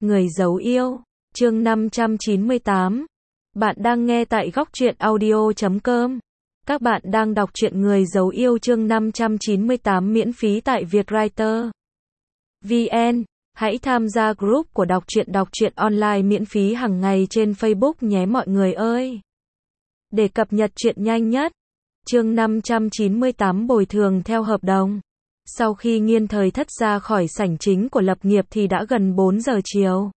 Người giấu yêu, chương 598. Bạn đang nghe tại góc truyện audio.com. Các bạn đang đọc truyện Người giấu yêu chương 598 miễn phí tại Vietwriter VN. Hãy tham gia group của đọc truyện online miễn phí hàng ngày trên Facebook nhé mọi người ơi. Để cập nhật truyện nhanh nhất. Chương 598 bồi thường theo hợp đồng. Sau khi Nghiên Thời Thất ra khỏi sảnh chính của lập nghiệp thì đã gần 4 giờ chiều.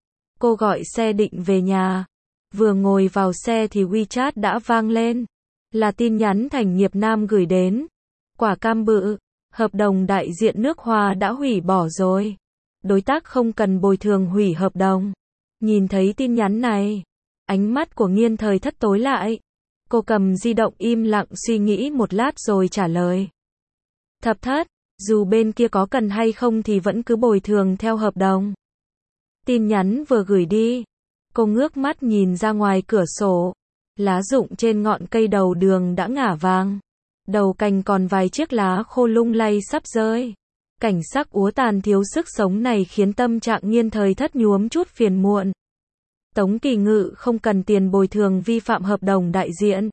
Cô gọi xe định về nhà. Vừa ngồi vào xe thì WeChat đã vang lên. Là tin nhắn Thành Nghiệp Nam gửi đến. Quả cam bự, hợp đồng đại diện nước Hoa đã hủy bỏ rồi. Đối tác không cần bồi thường hủy hợp đồng. Nhìn thấy tin nhắn này, ánh mắt của Nghiên Thời Thất tối lại. Cô cầm di động im lặng suy nghĩ một lát rồi trả lời. Thập Thất, dù bên kia có cần hay không thì vẫn cứ bồi thường theo hợp đồng. Tin nhắn vừa gửi đi, cô ngước mắt nhìn ra ngoài cửa sổ. Lá rụng trên ngọn cây đầu đường đã ngả vàng. Đầu cành còn vài chiếc lá khô lung lay sắp rơi. Cảnh sắc úa tàn thiếu sức sống này khiến tâm trạng Nghiên Thời Thất nhuốm chút phiền muộn. Tống Kỳ Ngự không cần tiền bồi thường vi phạm hợp đồng đại diện.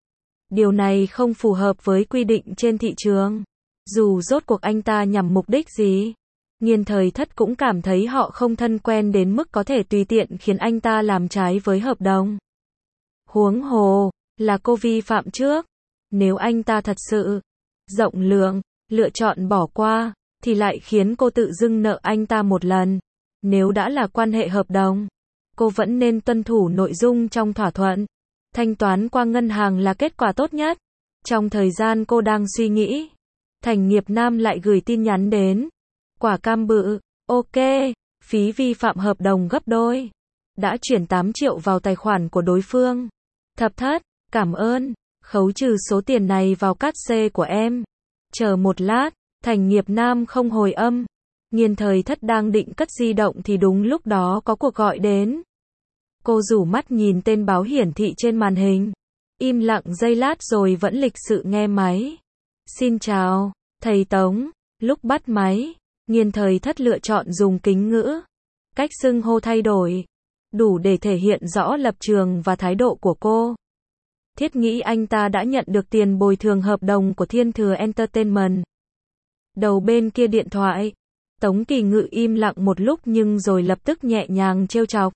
Điều này không phù hợp với quy định trên thị trường. Dù rốt cuộc anh ta nhằm mục đích gì, Nghiên Thời Thất cũng cảm thấy họ không thân quen đến mức có thể tùy tiện khiến anh ta làm trái với hợp đồng. Huống hồ, là cô vi phạm trước. Nếu anh ta thật sự rộng lượng, lựa chọn bỏ qua, thì lại khiến cô tự dưng nợ anh ta một lần. Nếu đã là quan hệ hợp đồng, cô vẫn nên tuân thủ nội dung trong thỏa thuận. Thanh toán qua ngân hàng là kết quả tốt nhất. Trong thời gian cô đang suy nghĩ, Thành Nghiệp Nam lại gửi tin nhắn đến. Quả cam bự, ok, phí vi phạm hợp đồng gấp đôi. Đã chuyển 8 triệu vào tài khoản của đối phương. Thập Thất, cảm ơn, khấu trừ số tiền này vào cát xê của em. Chờ một lát, Thành Nghiệp Nam không hồi âm. Nghiên Thời Thất đang định cất di động thì đúng lúc đó có cuộc gọi đến. Cô rủ mắt nhìn tên báo hiển thị trên màn hình. Im lặng giây lát rồi vẫn lịch sự nghe máy. Xin chào, thầy Tống. Lúc bắt máy, Nghiên Thời Thất lựa chọn dùng kính ngữ. Cách xưng hô thay đổi, đủ để thể hiện rõ lập trường và thái độ của cô. Thiết nghĩ anh ta đã nhận được tiền bồi thường hợp đồng của Thiên Thừa Entertainment. Đầu bên kia điện thoại, Tống Kỳ Ngự im lặng một lúc nhưng rồi lập tức nhẹ nhàng trêu chọc.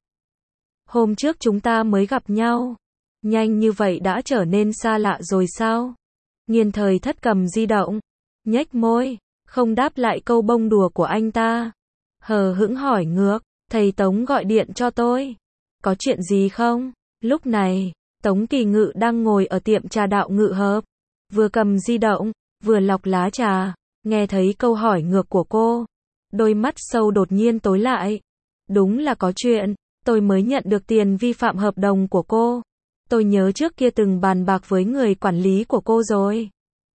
Hôm trước chúng ta mới gặp nhau. Nhanh như vậy đã trở nên xa lạ rồi sao? Nghiên Thời Thất cầm di động, nhếch môi, không đáp lại câu bông đùa của anh ta. Hờ hững hỏi ngược, thầy Tống gọi điện cho tôi. Có chuyện gì không? Lúc này, Tống Kỳ Ngự đang ngồi ở tiệm trà Đạo Ngự Hợp. Vừa cầm di động, vừa lọc lá trà. Nghe thấy câu hỏi ngược của cô, đôi mắt sâu đột nhiên tối lại. Đúng là có chuyện, tôi mới nhận được tiền vi phạm hợp đồng của cô. Tôi nhớ trước kia từng bàn bạc với người quản lý của cô rồi.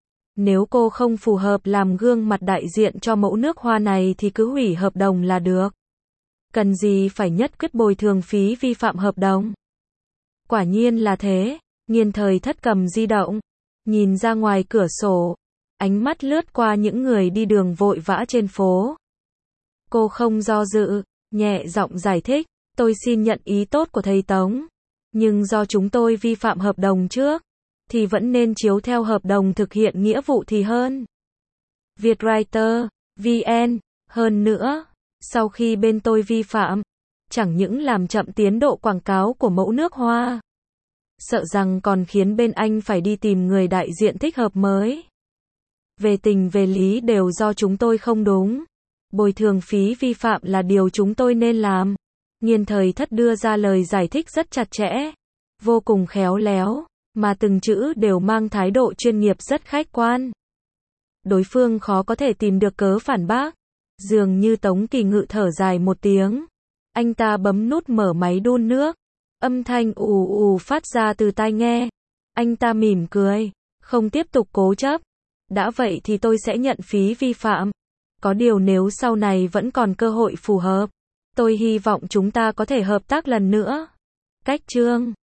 Nếu cô không phù hợp làm gương mặt đại diện cho mẫu nước Hoa này thì cứ hủy hợp đồng là được. Cần gì phải nhất quyết bồi thường phí vi phạm hợp đồng. Quả nhiên là thế. Nghiên Thời Thất cầm di động, nhìn ra ngoài cửa sổ. Ánh mắt lướt qua những người đi đường vội vã trên phố. Cô không do dự, nhẹ giọng giải thích. Tôi xin nhận ý tốt của thầy Tống. Nhưng do chúng tôi vi phạm hợp đồng trước, thì vẫn nên chiếu theo hợp đồng thực hiện nghĩa vụ thì hơn. Vietwriter VN. Hơn nữa, sau khi bên tôi vi phạm, chẳng những làm chậm tiến độ quảng cáo của mẫu nước Hoa, sợ rằng còn khiến bên anh phải đi tìm người đại diện thích hợp mới. Về tình về lý đều do chúng tôi không đúng. Bồi thường phí vi phạm là điều chúng tôi nên làm. Nghiên Thời Thất đưa ra lời giải thích rất chặt chẽ, vô cùng khéo léo, mà từng chữ đều mang thái độ chuyên nghiệp rất khách quan. Đối phương khó có thể tìm được cớ phản bác. Dường như Tống Kỳ Ngự thở dài một tiếng. Anh ta bấm nút mở máy đun nước. Âm thanh ù ù phát ra từ tai nghe. Anh ta mỉm cười, không tiếp tục cố chấp. Đã vậy thì tôi sẽ nhận phí vi phạm. Có điều nếu sau này vẫn còn cơ hội phù hợp, tôi hy vọng chúng ta có thể hợp tác lần nữa. Cách chương